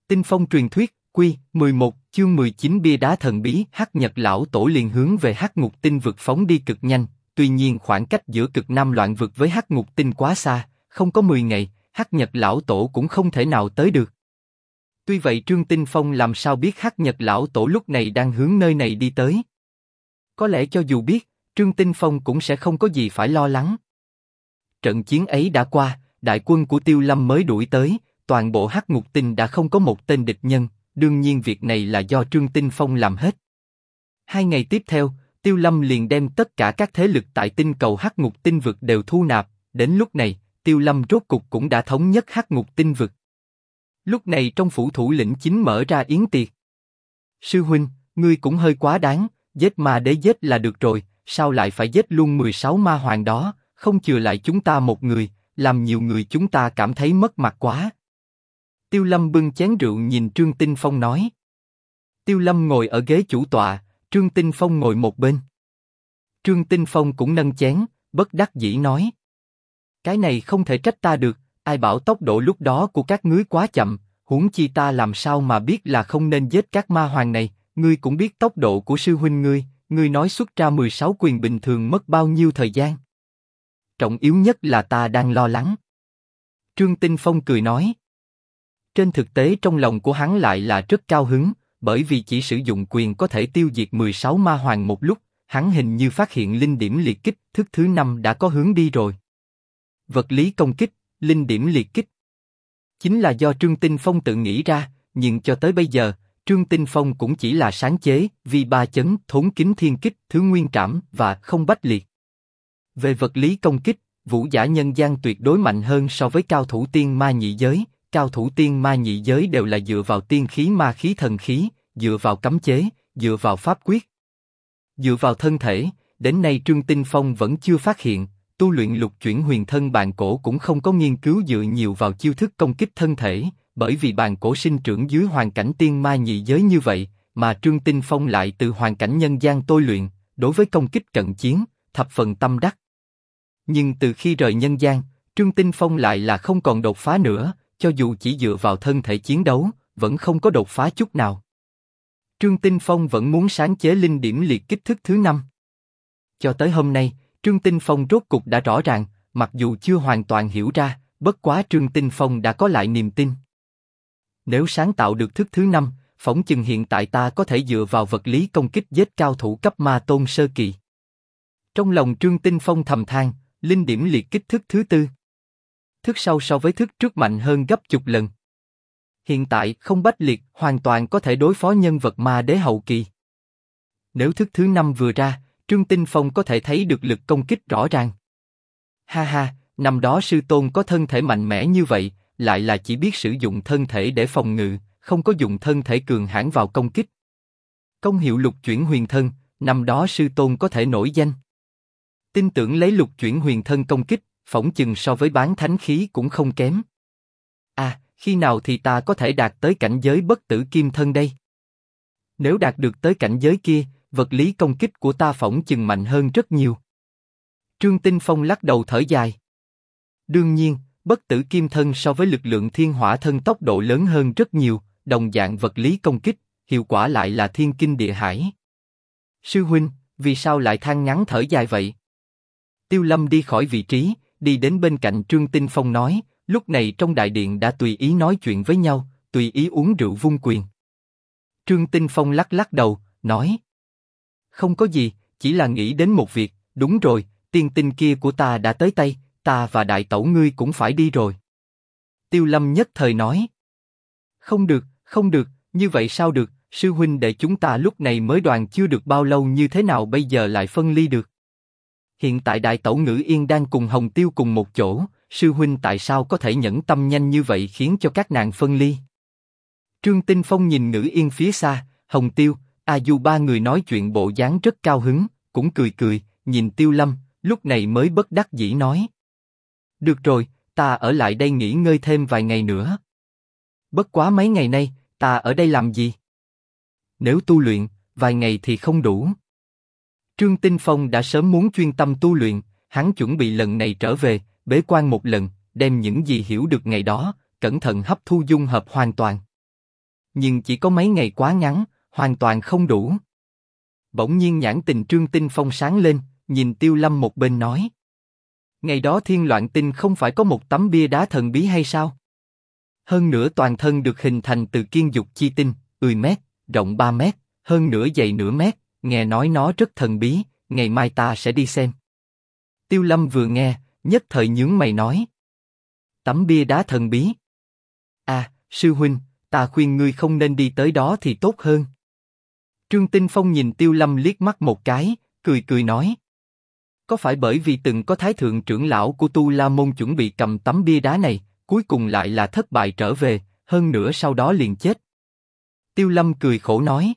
Tinh phong truyền thuyết, Quy 11, chương 19 bia đá thần bí. Hắc Nhật lão tổ liền hướng về Hắc Ngục Tinh vực phóng đi cực nhanh. Tuy nhiên khoảng cách giữa cực Nam loạn vực với Hắc Ngục Tinh quá xa, không có 10 ngày, Hắc Nhật lão tổ cũng không thể nào tới được. Tuy vậy Trương Tinh Phong làm sao biết Hắc Nhật lão tổ lúc này đang hướng nơi này đi tới? Có lẽ cho dù biết, Trương Tinh Phong cũng sẽ không có gì phải lo lắng. Trận chiến ấy đã qua, đại quân của Tiêu Lâm mới đuổi tới, toàn bộ Hắc Ngục Tinh đã không có một tên địch nhân, đương nhiên việc này là do Trương Tinh Phong làm hết. 2 ngày tiếp theo, Tiêu Lâm liền đem tất cả các thế lực tại tinh cầu Hắc Ngục Tinh vực đều thu nạp, đến lúc này, Tiêu Lâm rốt cục cũng đã thống nhất Hắc Ngục Tinh vực. Lúc này trong phủ thủ lĩnh chính mở ra yến tiệc. Sư huynh, ngươi cũng hơi quá đáng, giết ma đế giết là được rồi, sao lại phải giết luôn 16 ma hoàng đó, không chừa lại chúng ta một người, làm nhiều người chúng ta cảm thấy mất mặt quá. Tiêu Lâm bưng chén rượu nhìn Trương Tinh Phong nói. Tiêu Lâm ngồi ở ghế chủ tọa, Trương Tinh Phong ngồi một bên. Trương Tinh Phong cũng nâng chén, bất đắc dĩ nói. Cái này không thể trách ta được, ai bảo tốc độ lúc đó của các ngươi quá chậm, huống chi ta làm sao mà biết là không nên giết các ma hoàng này, ngươi cũng biết tốc độ của sư huynh ngươi nói xuất ra 16 quyền bình thường mất bao nhiêu thời gian. Trọng yếu nhất là ta đang lo lắng. Trương Tinh Phong cười nói. Trên thực tế trong lòng của hắn lại là rất cao hứng, bởi vì chỉ sử dụng quyền có thể tiêu diệt 16 ma hoàng một lúc, hắn hình như phát hiện linh điểm liệt kích thức thứ 5 đã có hướng đi rồi. Vật lý công kích, linh điểm liệt kích. Chính là do Trương Tinh Phong tự nghĩ ra, nhưng cho tới bây giờ, Trương Tinh Phong cũng chỉ là sáng chế, vì ba chấn, thốn kính thiên kích, thứ nguyên trảm và không bách liệt. Về vật lý công kích, vũ giả nhân gian tuyệt đối mạnh hơn so với cao thủ tiên ma nhị giới. Cao thủ tiên ma nhị giới đều là dựa vào tiên khí ma khí thần khí, dựa vào cấm chế, dựa vào pháp quyết, dựa vào thân thể. Đến nay Trương Tinh Phong vẫn chưa phát hiện, tu luyện lục chuyển huyền thân bàn cổ cũng không có nghiên cứu dựa nhiều vào chiêu thức công kích thân thể, bởi vì bàn cổ sinh trưởng dưới hoàn cảnh tiên ma nhị giới như vậy, mà Trương Tinh Phong lại từ hoàn cảnh nhân gian tôi luyện, đối với công kích cận chiến, thập phần tâm đắc. Nhưng từ khi rời nhân gian, Trương Tinh Phong lại là không còn đột phá nữa. Cho dù chỉ dựa vào thân thể chiến đấu, vẫn không có đột phá chút nào. Trương Tinh Phong vẫn muốn sáng chế linh điểm liệt kích thức thứ 5. Cho tới hôm nay, Trương Tinh Phong rốt cục đã rõ ràng, mặc dù chưa hoàn toàn hiểu ra, bất quá Trương Tinh Phong đã có lại niềm tin. Nếu sáng tạo được thức thứ 5, phỏng chừng hiện tại ta có thể dựa vào vật lý công kích giết cao thủ cấp ma tôn sơ kỳ. Trong lòng Trương Tinh Phong thầm than, linh điểm liệt kích thức thứ 4. Thức sau so với thức trước mạnh hơn gấp chục lần. Hiện tại không bách liệt hoàn toàn có thể đối phó nhân vật ma đế hậu kỳ. Nếu thức thứ 5 vừa ra, Trương Tinh Phong có thể thấy được lực công kích rõ ràng. Ha ha, năm đó sư tôn có thân thể mạnh mẽ như vậy, lại là chỉ biết sử dụng thân thể để phòng ngự, không có dùng thân thể cường hãn vào công kích. Công hiệu lục chuyển huyền thân, năm đó sư tôn có thể nổi danh. Tin tưởng lấy lục chuyển huyền thân công kích, phỏng chừng so với bán thánh khí cũng không kém. À, khi nào thì ta có thể đạt tới cảnh giới bất tử kim thân đây? Nếu đạt được tới cảnh giới kia, vật lý công kích của ta phỏng chừng mạnh hơn rất nhiều. Trương Tinh Phong lắc đầu thở dài. Đương nhiên, bất tử kim thân so với lực lượng thiên hỏa thân tốc độ lớn hơn rất nhiều, đồng dạng vật lý công kích, hiệu quả lại là thiên kinh địa hải. Sư huynh, vì sao lại than ngắn thở dài vậy? Tiêu Lâm đi khỏi vị trí, đi đến bên cạnh Trương Tinh Phong nói, lúc này trong đại điện đã tùy ý nói chuyện với nhau, tùy ý uống rượu vung quyền. Trương Tinh Phong lắc lắc đầu, nói, không có gì, chỉ là nghĩ đến một việc, đúng rồi, tiên tinh kia của ta đã tới tay, ta và đại tẩu ngươi cũng phải đi rồi. Tiêu Lâm nhất thời nói, không được, như vậy sao được, sư huynh đệ chúng ta lúc này mới đoàn chưa được bao lâu như thế nào bây giờ lại phân ly được. Hiện tại đại tẩu Ngữ Yên đang cùng Hồng Tiêu cùng một chỗ, sư huynh tại sao có thể nhẫn tâm nhanh như vậy khiến cho các nàng phân ly? Trương Tinh Phong nhìn Ngữ Yên phía xa, Hồng Tiêu, A Du ba người nói chuyện bộ dáng rất cao hứng, cũng cười, nhìn Tiêu Lâm, lúc này mới bất đắc dĩ nói. Được rồi, ta ở lại đây nghỉ ngơi thêm vài ngày nữa. Bất quá mấy ngày nay, ta ở đây làm gì? Nếu tu luyện, vài ngày thì không đủ. Trương Tinh Phong đã sớm muốn chuyên tâm tu luyện, hắn chuẩn bị lần này trở về, bế quan một lần, đem những gì hiểu được ngày đó, cẩn thận hấp thu dung hợp hoàn toàn. nhưng chỉ có mấy ngày quá ngắn, hoàn toàn không đủ. Bỗng nhiên nhãn tình Trương Tinh Phong sáng lên, nhìn Tiêu Lâm một bên nói. Ngày đó Thiên Loạn Tinh không phải có một tấm bia đá thần bí hay sao? Hơn nữa toàn thân được hình thành từ kiên dục chi tinh, 10 mét, rộng 3 mét, hơn nữa dày nửa mét, nghe nói nó rất thần bí, ngày mai ta sẽ đi xem. Tiêu Lâm vừa nghe, nhất thời nhướng mày nói. Tấm bia đá thần bí. À, sư huynh, ta khuyên ngươi không nên đi tới đó thì tốt hơn. Trương Tinh Phong nhìn Tiêu Lâm liếc mắt một cái, cười cười nói. Có phải bởi vì từng có thái thượng trưởng lão của Tu La Môn chuẩn bị cầm tấm bia đá này, cuối cùng lại là thất bại trở về, hơn nữa sau đó liền chết? Tiêu Lâm cười khổ nói.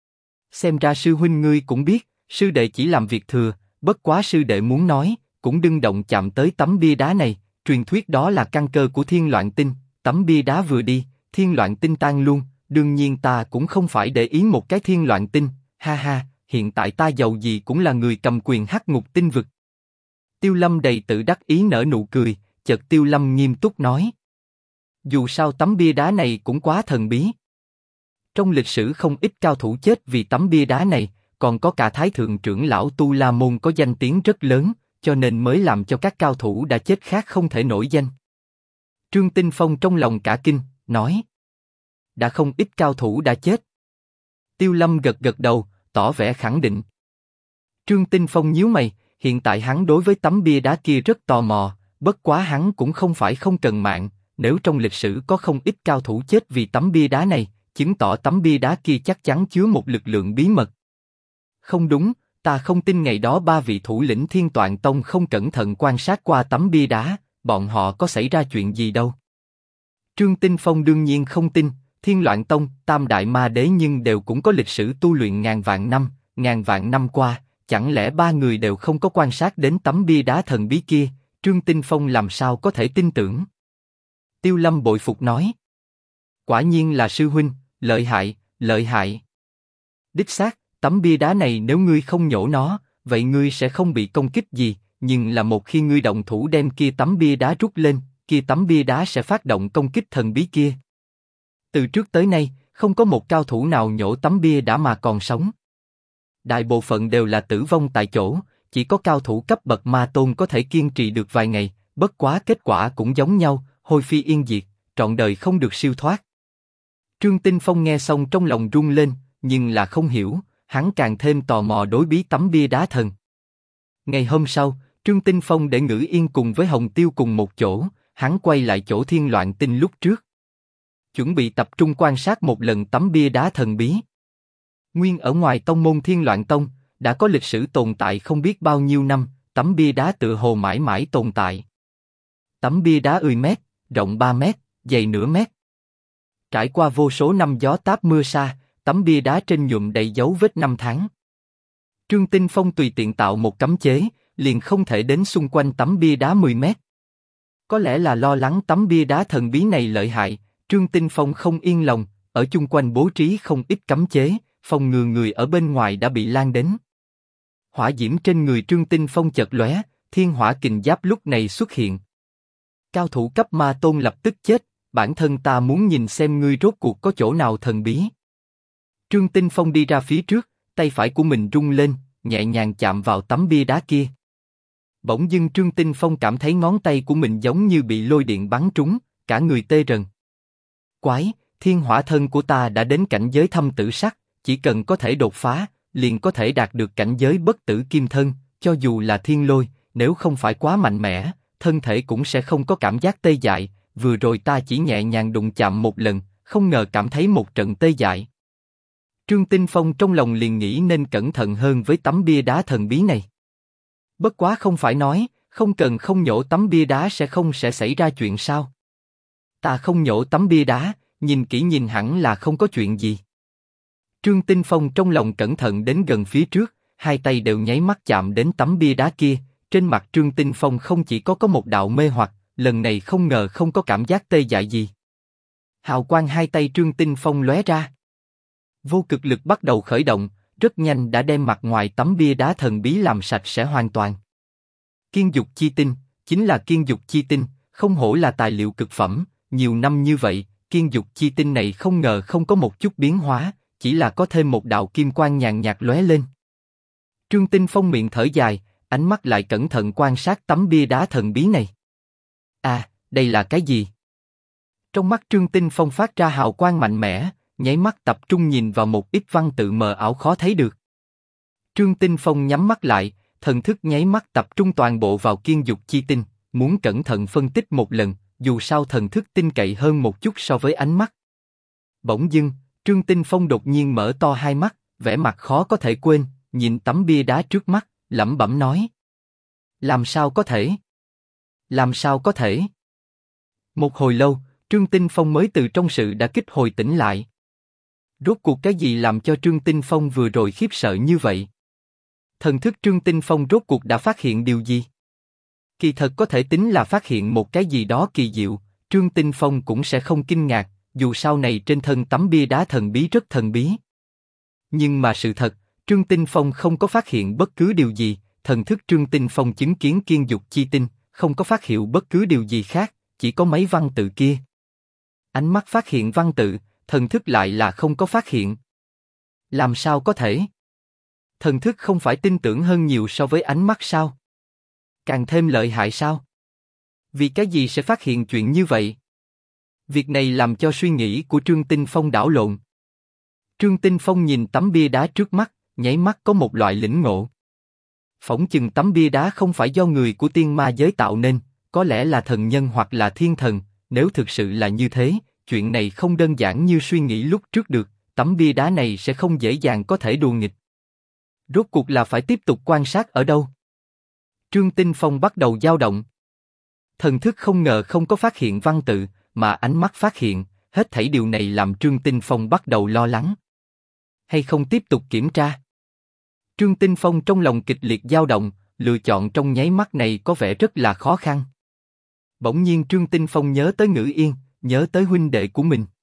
Xem ra sư huynh ngươi cũng biết, sư đệ chỉ làm việc thừa, bất quá sư đệ muốn nói, cũng đừng động chạm tới tấm bia đá này, truyền thuyết đó là căn cơ của Thiên Loạn Tinh, tấm bia đá vừa đi, Thiên Loạn Tinh tan luôn, đương nhiên ta cũng không phải để ý một cái Thiên Loạn Tinh, ha ha, hiện tại ta giàu gì cũng là người cầm quyền Hắc Ngục Tinh vực. Tiêu Lâm đầy tự đắc ý nở nụ cười, chợt Tiêu Lâm nghiêm túc nói. Dù sao tấm bia đá này cũng quá thần bí. Trong lịch sử không ít cao thủ chết vì tấm bia đá này, còn có cả thái thượng trưởng lão Tu La Môn có danh tiếng rất lớn, cho nên mới làm cho các cao thủ đã chết khác không thể nổi danh. Trương Tinh Phong trong lòng cả kinh, nói. Đã không ít cao thủ đã chết. Tiêu Lâm gật gật đầu, tỏ vẻ khẳng định. Trương Tinh Phong nhíu mày, hiện tại hắn đối với tấm bia đá kia rất tò mò, bất quá hắn cũng không phải không cần mạng, nếu trong lịch sử có không ít cao thủ chết vì tấm bia đá này, chứng tỏ tấm bia đá kia chắc chắn chứa một lực lượng bí mật. Không đúng, ta không tin ngày đó ba vị thủ lĩnh Thiên Toạn Tông không cẩn thận quan sát qua tấm bia đá, bọn họ có xảy ra chuyện gì đâu. Trương Tinh Phong đương nhiên không tin, Thiên Loạn Tông, Tam Đại Ma Đế nhưng đều cũng có lịch sử tu luyện ngàn vạn năm qua, chẳng lẽ ba người đều không có quan sát đến tấm bia đá thần bí kia, Trương Tinh Phong làm sao có thể tin tưởng. Tiêu Lâm bội phục nói. Quả nhiên là sư huynh, lợi hại, lợi hại. Đích xác, tấm bia đá này nếu ngươi không nhổ nó, vậy ngươi sẽ không bị công kích gì, nhưng là một khi ngươi động thủ đem kia tấm bia đá rút lên, kia tấm bia đá sẽ phát động công kích thần bí kia. Từ trước tới nay, không có một cao thủ nào nhổ tấm bia đá mà còn sống. Đại bộ phận đều là tử vong tại chỗ, chỉ có cao thủ cấp bậc ma tôn có thể kiên trì được vài ngày, bất quá kết quả cũng giống nhau, hôi phi yên diệt, trọn đời không được siêu thoát. Trương Tinh Phong nghe xong trong lòng rung lên, nhưng là không hiểu, hắn càng thêm tò mò đối bí tấm bia đá thần. Ngày hôm sau, Trương Tinh Phong để Ngữ Yên cùng với Hồng Tiêu cùng một chỗ, hắn quay lại chỗ Thiên Loạn Tinh lúc trước, chuẩn bị tập trung quan sát một lần tấm bia đá thần bí. Nguyên ở ngoài tông môn Thiên Loạn Tông, đã có lịch sử tồn tại không biết bao nhiêu năm, tấm bia đá tựa hồ mãi mãi tồn tại. Tấm bia đá 10 mét, rộng 3 mét, dày nửa mét. Trải qua vô số năm gió táp mưa sa, tấm bia đá trên nhuộm đầy dấu vết năm tháng. Trương Tinh Phong tùy tiện tạo một cấm chế, liền không thể đến xung quanh tấm bia đá 10 mét. Có lẽ là lo lắng tấm bia đá thần bí này lợi hại, Trương Tinh Phong không yên lòng, ở chung quanh bố trí không ít cấm chế, phòng ngừa người ở bên ngoài đã bị lan đến. Hỏa diễm trên người Trương Tinh Phong chợt lóe, thiên hỏa kình giáp lúc này xuất hiện. Cao thủ cấp ma tôn lập tức chết, bản thân ta muốn nhìn xem ngươi rốt cuộc có chỗ nào thần bí. Trương Tinh Phong đi ra phía trước, tay phải của mình rung lên, nhẹ nhàng chạm vào tấm bia đá kia. Bỗng dưng Trương Tinh Phong cảm thấy ngón tay của mình giống như bị lôi điện bắn trúng, cả người tê rần. Quái, thiên hỏa thân của ta đã đến cảnh giới thâm tử sắc, chỉ cần có thể đột phá, liền có thể đạt được cảnh giới bất tử kim thân, cho dù là thiên lôi, nếu không phải quá mạnh mẽ, thân thể cũng sẽ không có cảm giác tê dại, vừa rồi ta chỉ nhẹ nhàng đụng chạm một lần, không ngờ cảm thấy một trận tê dại. Trương Tinh Phong trong lòng liền nghĩ nên cẩn thận hơn với tấm bia đá thần bí này. Bất quá không phải nói, không cần không nhổ tấm bia đá sẽ xảy ra chuyện sao? Ta không nhổ tấm bia đá, nhìn kỹ nhìn hẳn là không có chuyện gì. Trương Tinh Phong trong lòng cẩn thận đến gần phía trước, hai tay đều nháy mắt chạm đến tấm bia đá kia, trên mặt Trương Tinh Phong không chỉ có một đạo mê hoặc, lần này không ngờ không có cảm giác tê dại gì. Hào quang hai tay Trương Tinh Phong lóe ra. Vô cực lực bắt đầu khởi động, rất nhanh đã đem mặt ngoài tấm bia đá thần bí làm sạch sẽ hoàn toàn. Kiên dục chi tinh, chính là kiên dục chi tinh, không hổ là tài liệu cực phẩm, nhiều năm như vậy, kiên dục chi tinh này không ngờ không có một chút biến hóa, chỉ là có thêm một đạo kim quang nhàn nhạt lóe lên. Trương Tinh Phong miệng thở dài, ánh mắt lại cẩn thận quan sát tấm bia đá thần bí này. À, đây là cái gì? Trong mắt Trương Tinh Phong phát ra hào quang mạnh mẽ, nháy mắt tập trung nhìn vào một ít văn tự mờ ảo khó thấy được. Trương Tinh Phong nhắm mắt lại, thần thức nháy mắt tập trung toàn bộ vào kiên dục chi tinh, muốn cẩn thận phân tích một lần, dù sao thần thức tin cậy hơn một chút so với ánh mắt. Bỗng dưng, Trương Tinh Phong đột nhiên mở to hai mắt, vẻ mặt khó có thể quên, nhìn tấm bia đá trước mắt, lẩm bẩm nói: làm sao có thể? Làm sao có thể? Một hồi lâu, Trương Tinh Phong mới từ trong sự đã kích hồi tỉnh lại. Rốt cuộc cái gì làm cho Trương Tinh Phong vừa rồi khiếp sợ như vậy? Thần thức Trương Tinh Phong rốt cuộc đã phát hiện điều gì? Kỳ thật có thể tính là phát hiện một cái gì đó kỳ diệu, Trương Tinh Phong cũng sẽ không kinh ngạc, dù sau này trên thân tấm bia đá thần bí rất thần bí. Nhưng mà sự thật, Trương Tinh Phong không có phát hiện bất cứ điều gì, thần thức Trương Tinh Phong chứng kiến kiên dục chi tinh, không có phát hiện bất cứ điều gì khác, chỉ có mấy văn tự kia. Ánh mắt phát hiện văn tự, thần thức lại là không có phát hiện. Làm sao có thể? Thần thức không phải tin tưởng hơn nhiều so với ánh mắt sao? Càng thêm lợi hại sao? Vì cái gì sẽ phát hiện chuyện như vậy? Việc này làm cho suy nghĩ của Trương Tinh Phong đảo lộn. Trương Tinh Phong nhìn tấm bia đá trước mắt, nháy mắt có một loại lĩnh ngộ. Phỏng chừng tấm bia đá không phải do người của tiên ma giới tạo nên, có lẽ là thần nhân hoặc là thiên thần. Nếu thực sự là như thế, chuyện này không đơn giản như suy nghĩ lúc trước được. Tấm bia đá này sẽ không dễ dàng có thể đùa nghịch. Rốt cuộc là phải tiếp tục quan sát ở đâu? Trương Tinh Phong bắt đầu dao động. Thần thức không ngờ không có phát hiện văn tự, mà ánh mắt phát hiện. Hết thảy điều này làm Trương Tinh Phong bắt đầu lo lắng. Hay không tiếp tục kiểm tra? Trương Tinh Phong trong lòng kịch liệt dao động, lựa chọn trong nháy mắt này có vẻ rất là khó khăn. Bỗng nhiên Trương Tinh Phong nhớ tới Ngữ Yên, nhớ tới huynh đệ của mình.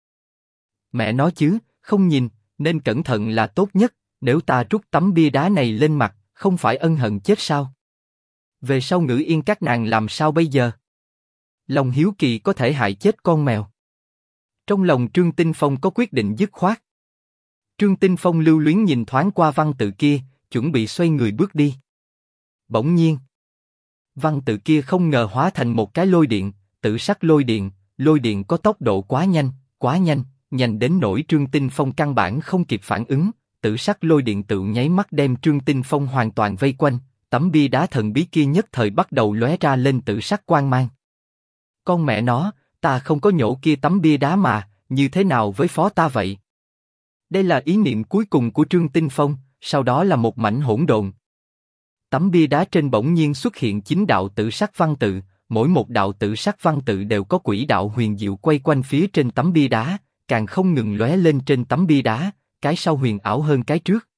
Mẹ nói chứ, không nhìn, nên cẩn thận là tốt nhất, nếu ta trút tấm bia đá này lên mặt, không phải ân hận chết sao? Về sau Ngữ Yên các nàng làm sao bây giờ? Lòng hiếu kỳ có thể hại chết con mèo. Trong lòng Trương Tinh Phong có quyết định dứt khoát. Trương Tinh Phong lưu luyến nhìn thoáng qua văn tự kia, chuẩn bị xoay người bước đi. Bỗng nhiên, văn tự kia không ngờ hóa thành một cái lôi điện, tự sắc lôi điện có tốc độ quá nhanh, nhanh đến nỗi Trương Tinh Phong căn bản không kịp phản ứng, tự sắc lôi điện tự nháy mắt đem Trương Tinh Phong hoàn toàn vây quanh, tấm bia đá thần bí kia nhất thời bắt đầu lóe ra lên tự sắc quang mang. Con mẹ nó, ta không có nhổ kia tấm bia đá mà, như thế nào với phó ta vậy? Đây là ý niệm cuối cùng của Trương Tinh Phong, sau đó là một mảnh hỗn độn. Tấm bia đá trên bỗng nhiên xuất hiện 9 đạo tự sắc văn tự, mỗi một đạo tự sắc văn tự đều có quỹ đạo huyền diệu quay quanh phía trên tấm bia đá, càng không ngừng lóe lên trên tấm bia đá, cái sau huyền ảo hơn cái trước.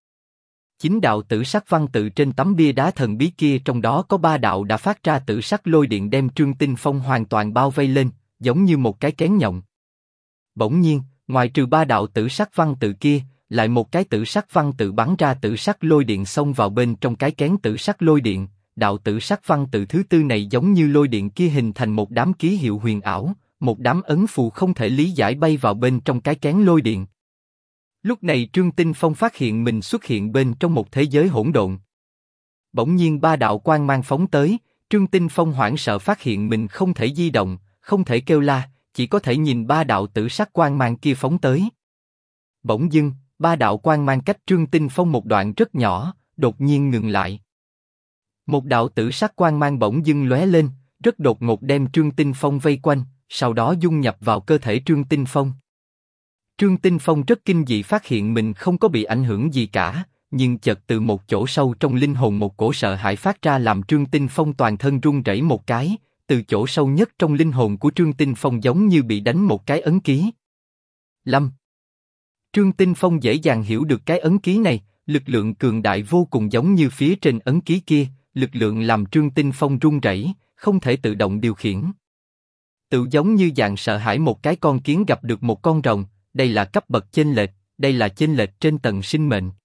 9 đạo tự sắc văn tự trên tấm bia đá thần bí kia, trong đó có 3 đạo đã phát ra tự sắc lôi điện đem Trương Tinh Phong hoàn toàn bao vây lên, giống như một cái kén nhộng. Bỗng nhiên, ngoài trừ 3 đạo tự sắc văn tự kia, lại một cái tự sắc văn tự bắn ra tự sắc lôi điện xông vào bên trong cái kén tự sắc lôi điện. Đạo tự sắc văn tự thứ tư này giống như lôi điện kia hình thành một đám ký hiệu huyền ảo, một đám ấn phù không thể lý giải bay vào bên trong cái kén lôi điện. Lúc này Trương Tinh Phong phát hiện mình xuất hiện bên trong một thế giới hỗn độn. Bỗng nhiên 3 đạo quang mang phóng tới, Trương Tinh Phong hoảng sợ phát hiện mình không thể di động, không thể kêu la, chỉ có thể nhìn 3 đạo tử sắc quang mang kia phóng tới. Bỗng dưng, 3 đạo quang mang cách Trương Tinh Phong một đoạn rất nhỏ, đột nhiên ngừng lại. Một đạo tử sắc quang mang bỗng dưng lóe lên, rất đột ngột đem Trương Tinh Phong vây quanh, sau đó dung nhập vào cơ thể Trương Tinh Phong. Trương Tinh Phong rất kinh dị phát hiện mình không có bị ảnh hưởng gì cả, nhưng chợt từ một chỗ sâu trong linh hồn một cổ sợ hãi phát ra làm Trương Tinh Phong toàn thân run rẩy một cái, từ chỗ sâu nhất trong linh hồn của Trương Tinh Phong giống như bị đánh một cái ấn ký. Lâm. Trương Tinh Phong dễ dàng hiểu được cái ấn ký này, lực lượng cường đại vô cùng giống như phía trên ấn ký kia, lực lượng làm Trương Tinh Phong run rẩy, không thể tự động điều khiển. Tự giống như dạng sợ hãi một cái con kiến gặp được một con rồng, đây là cấp bậc chênh lệch, đây là chênh lệch trên tầng sinh mệnh.